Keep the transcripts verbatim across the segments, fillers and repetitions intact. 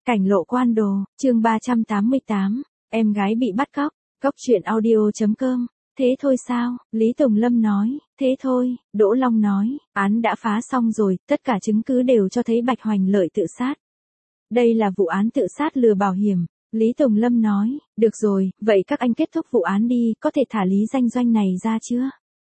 Cảnh lộ quan đồ, chương ba trăm tám mươi tám, em gái bị bắt cóc, cóc truyện audio.com. Thế thôi sao? Lý Tùng Lâm nói, thế thôi. Đỗ Long nói, án đã phá xong rồi, tất cả chứng cứ đều cho thấy Bạch Hoành Lợi tự sát. Đây là vụ án tự sát lừa bảo hiểm. Lý Tùng Lâm nói, được rồi, vậy các anh kết thúc vụ án đi, có thể thả Lý Danh Doanh này ra chưa?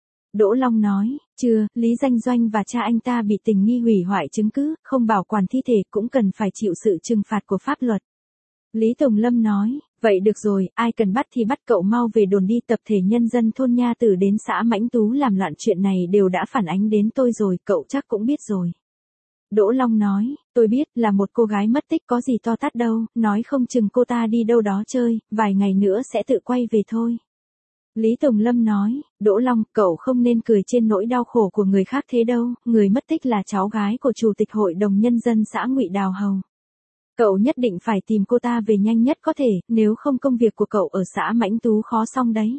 Đỗ Long nói, chưa, Lý Danh Doanh và cha anh ta bị tình nghi hủy hoại chứng cứ, không bảo quản thi thể cũng cần phải chịu sự trừng phạt của pháp luật. Lý Tùng Lâm nói, vậy được rồi, ai cần bắt thì bắt, cậu mau về đồn đi. Tập thể nhân dân thôn Nha Tử đến xã Mãnh Tú làm loạn chuyện này đều đã phản ánh đến tôi rồi, cậu chắc cũng biết rồi. Đỗ Long nói, tôi biết, là một cô gái mất tích có gì to tát đâu, nói không chừng cô ta đi đâu đó chơi, vài ngày nữa sẽ tự quay về thôi. Lý Tùng Lâm nói, Đỗ Long, cậu không nên cười trên nỗi đau khổ của người khác thế đâu, người mất tích là cháu gái của Chủ tịch Hội đồng Nhân dân xã Ngụy Đào Hầu. Cậu nhất định phải tìm cô ta về nhanh nhất có thể, nếu không công việc của cậu ở xã Mãnh Tú khó xong đấy.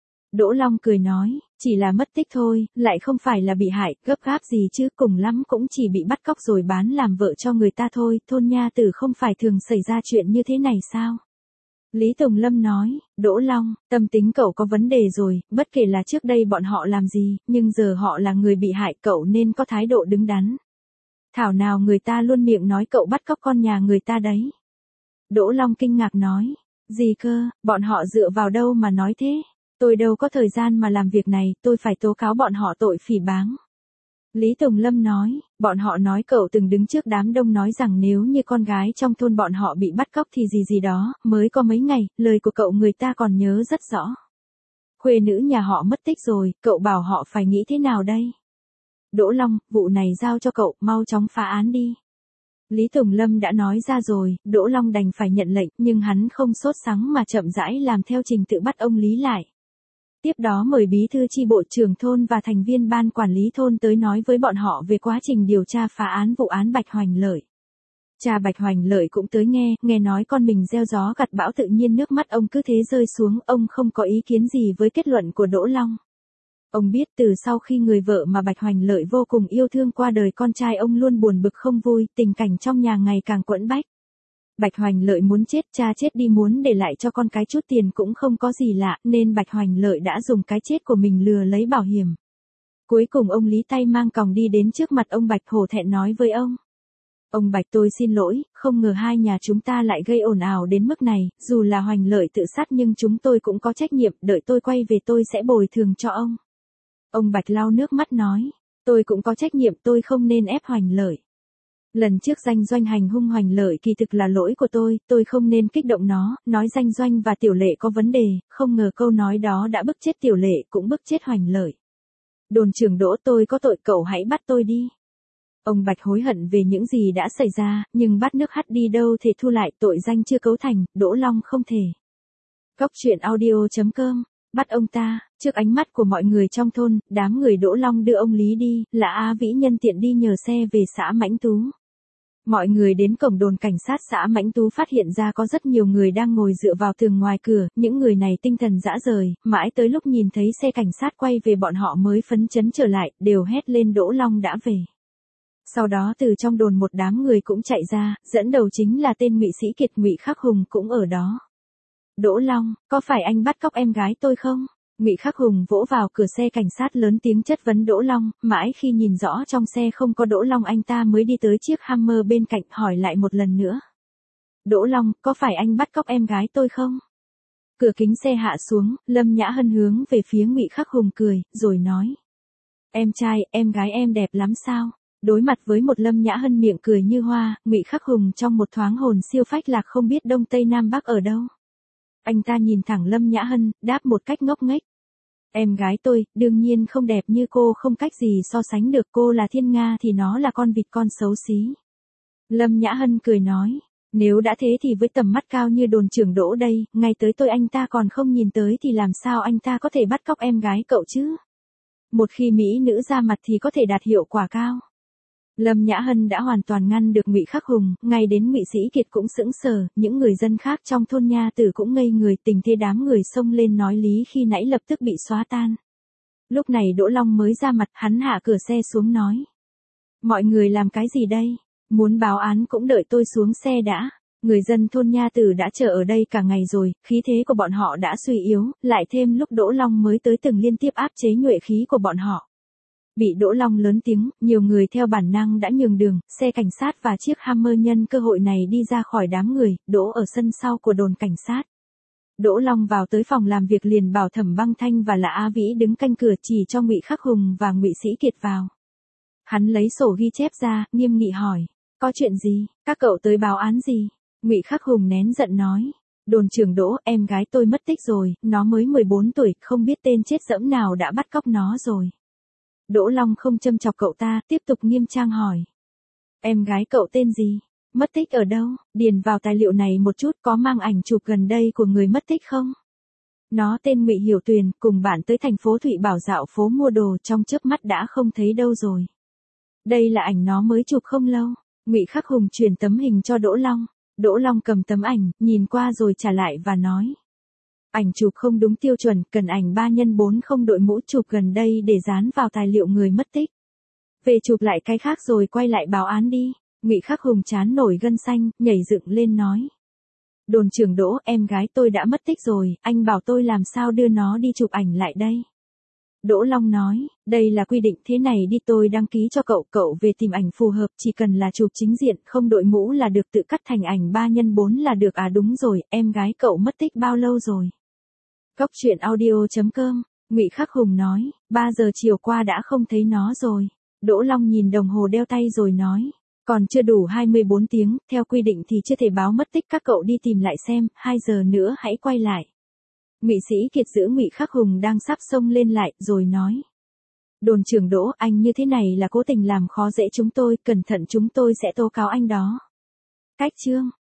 Đỗ Long cười nói, chỉ là mất tích thôi, lại không phải là bị hại, gấp gáp gì chứ, cùng lắm cũng chỉ bị bắt cóc rồi bán làm vợ cho người ta thôi, thôn Nha Tử không phải thường xảy ra chuyện như thế này sao? Lý Tùng Lâm nói, Đỗ Long, tâm tính cậu có vấn đề rồi, bất kể là trước đây bọn họ làm gì, nhưng giờ họ là người bị hại, cậu nên có thái độ đứng đắn. Thảo nào người ta luôn miệng nói cậu bắt cóc con nhà người ta đấy. Đỗ Long kinh ngạc nói, gì cơ, bọn họ dựa vào đâu mà nói thế? Tôi đâu có thời gian mà làm việc này, tôi phải tố cáo bọn họ tội phỉ báng. Lý Tùng Lâm nói, bọn họ nói cậu từng đứng trước đám đông nói rằng nếu như con gái trong thôn bọn họ bị bắt cóc thì gì gì đó, mới có mấy ngày, lời của cậu người ta còn nhớ rất rõ. Khuê nữ nhà họ mất tích rồi, cậu bảo họ phải nghĩ thế nào đây? Đỗ Long, vụ này giao cho cậu, mau chóng phá án đi. Lý Tùng Lâm đã nói ra rồi, Đỗ Long đành phải nhận lệnh, nhưng hắn không sốt sắng mà chậm rãi làm theo trình tự bắt ông Lý lại. Tiếp đó mời bí thư chi bộ trưởng thôn và thành viên ban quản lý thôn tới nói với bọn họ về quá trình điều tra phá án vụ án Bạch Hoành Lợi. Cha Bạch Hoành Lợi cũng tới nghe, nghe nói con mình gieo gió gặt bão, tự nhiên nước mắt ông cứ thế rơi xuống, ông không có ý kiến gì với kết luận của Đỗ Long. Ông biết từ sau khi người vợ mà Bạch Hoành Lợi vô cùng yêu thương qua đời, con trai ông luôn buồn bực không vui, tình cảnh trong nhà ngày càng quẫn bách. Bạch Hoành Lợi muốn chết, cha chết đi muốn để lại cho con cái chút tiền cũng không có gì lạ, nên Bạch Hoành Lợi đã dùng cái chết của mình lừa lấy bảo hiểm. Cuối cùng ông Lý tay mang còng đi đến trước mặt ông Bạch hổ thẹn nói với ông. Ông Bạch, tôi xin lỗi, không ngờ hai nhà chúng ta lại gây ồn ào đến mức này, dù là Hoành Lợi tự sát nhưng chúng tôi cũng có trách nhiệm, đợi tôi quay về tôi sẽ bồi thường cho ông. Ông Bạch lau nước mắt nói, tôi cũng có trách nhiệm, tôi không nên ép Hoành Lợi. Lần trước Danh Doanh hành hung Hoành Lợi kỳ thực là lỗi của tôi, tôi không nên kích động nó, nói Danh Doanh và Tiểu Lệ có vấn đề, không ngờ câu nói đó đã bức chết Tiểu Lệ cũng bức chết Hoành Lợi. Đồn trưởng Đỗ, tôi có tội, cậu hãy bắt tôi đi. Ông Bạch hối hận về những gì đã xảy ra, nhưng bát nước hắt đi đâu thể thu lại, tội danh chưa cấu thành, Đỗ Long không thể. Cóc truyện audio.com. Bắt ông ta, trước ánh mắt của mọi người trong thôn, đám người Đỗ Long đưa ông Lý đi, là A Vĩ nhân tiện đi nhờ xe về xã Mãnh Tú. Mọi người đến cổng đồn cảnh sát xã Mãnh Tú phát hiện ra có rất nhiều người đang ngồi dựa vào tường ngoài cửa, những người này tinh thần rã rời, mãi tới lúc nhìn thấy xe cảnh sát quay về bọn họ mới phấn chấn trở lại, đều hét lên Đỗ Long đã về. Sau đó từ trong đồn một đám người cũng chạy ra, dẫn đầu chính là tên Ngụy Sĩ Kiệt, Ngụy Khắc Hùng cũng ở đó. Đỗ Long, có phải anh bắt cóc em gái tôi không? Ngụy Khắc Hùng vỗ vào cửa xe cảnh sát lớn tiếng chất vấn Đỗ Long, mãi khi nhìn rõ trong xe không có Đỗ Long anh ta mới đi tới chiếc Hammer bên cạnh hỏi lại một lần nữa. Đỗ Long, có phải anh bắt cóc em gái tôi không? Cửa kính xe hạ xuống, Lâm Nhã Hân hướng về phía Ngụy Khắc Hùng cười, rồi nói. Em trai, em gái em đẹp lắm sao? Đối mặt với một Lâm Nhã Hân miệng cười như hoa, Ngụy Khắc Hùng trong một thoáng hồn siêu phách lạc không biết đông tây nam bắc ở đâu. Anh ta nhìn thẳng Lâm Nhã Hân, đáp một cách ngốc nghếch. Em gái tôi, đương nhiên không đẹp như cô, không cách gì so sánh được, cô là thiên nga thì nó là con vịt con xấu xí. Lâm Nhã Hân cười nói, nếu đã thế thì với tầm mắt cao như đồn trưởng Đỗ đây, ngay tới tôi anh ta còn không nhìn tới thì làm sao anh ta có thể bắt cóc em gái cậu chứ? Một khi mỹ nữ ra mặt thì có thể đạt hiệu quả cao. Lâm Nhã Hân đã hoàn toàn ngăn được Ngụy Khắc Hùng, ngay đến Ngụy Sĩ Kiệt cũng sững sờ, những người dân khác trong thôn Nha Tử cũng ngây người, tình thế đám người xông lên nói lý khi nãy lập tức bị xóa tan. Lúc này Đỗ Long mới ra mặt, hắn hạ cửa xe xuống nói. Mọi người làm cái gì đây? Muốn báo án cũng đợi tôi xuống xe đã. Người dân thôn Nha Tử đã chờ ở đây cả ngày rồi, khí thế của bọn họ đã suy yếu, lại thêm lúc Đỗ Long mới tới từng liên tiếp áp chế nhuệ khí của bọn họ. Bị Đỗ Long lớn tiếng, nhiều người theo bản năng đã nhường đường, xe cảnh sát và chiếc Hammer nhân cơ hội này đi ra khỏi đám người, đỗ ở sân sau của đồn cảnh sát. Đỗ Long vào tới phòng làm việc liền bảo Thẩm Băng Thanh và Lã Á Vĩ đứng canh cửa chỉ cho Ngụy Khắc Hùng và Ngụy Sĩ Kiệt vào. Hắn lấy sổ ghi chép ra, nghiêm nghị hỏi, có chuyện gì, các cậu tới báo án gì? Ngụy Khắc Hùng nén giận nói, đồn trưởng Đỗ, em gái tôi mất tích rồi, nó mới mười bốn tuổi, không biết tên chết dẫm nào đã bắt cóc nó rồi. Đỗ Long không châm chọc cậu ta, tiếp tục nghiêm trang hỏi. Em gái cậu tên gì? Mất tích ở đâu? Điền vào tài liệu này một chút, có mang ảnh chụp gần đây của người mất tích không? Nó tên Ngụy Hiểu Tuyền, cùng bạn tới thành phố Thụy Bảo dạo phố mua đồ, trong chớp mắt đã không thấy đâu rồi. Đây là ảnh nó mới chụp không lâu. Ngụy Khắc Hùng truyền tấm hình cho Đỗ Long. Đỗ Long cầm tấm ảnh, nhìn qua rồi trả lại và nói. Ảnh chụp không đúng tiêu chuẩn, cần ảnh ba nhân bốn không đội mũ chụp gần đây để dán vào tài liệu người mất tích. Về chụp lại cái khác rồi quay lại báo án đi. Ngụy Khắc Hùng trán nổi gân xanh, nhảy dựng lên nói. Đồn trưởng Đỗ, em gái tôi đã mất tích rồi, anh bảo tôi làm sao đưa nó đi chụp ảnh lại đây. Đỗ Long nói, đây là quy định thế này đi, tôi đăng ký cho cậu, cậu về tìm ảnh phù hợp, chỉ cần là chụp chính diện, không đội mũ là được, tự cắt thành ảnh ba nhân bốn là được. À đúng rồi, em gái cậu mất tích bao lâu rồi? Cốc truyện audio chấm com, Ngụy Khắc Hùng nói, ba giờ chiều qua đã không thấy nó rồi. Đỗ Long nhìn đồng hồ đeo tay rồi nói, còn chưa đủ hai mươi bốn tiếng, theo quy định thì chưa thể báo mất tích, các cậu đi tìm lại xem, hai giờ nữa hãy quay lại. Ngụy Sĩ Kiệt giữ Ngụy Khắc Hùng đang sắp xông lên lại, rồi nói. Đồn trưởng Đỗ, anh như thế này là cố tình làm khó dễ chúng tôi, cẩn thận chúng tôi sẽ tố cáo anh đó. Cách chương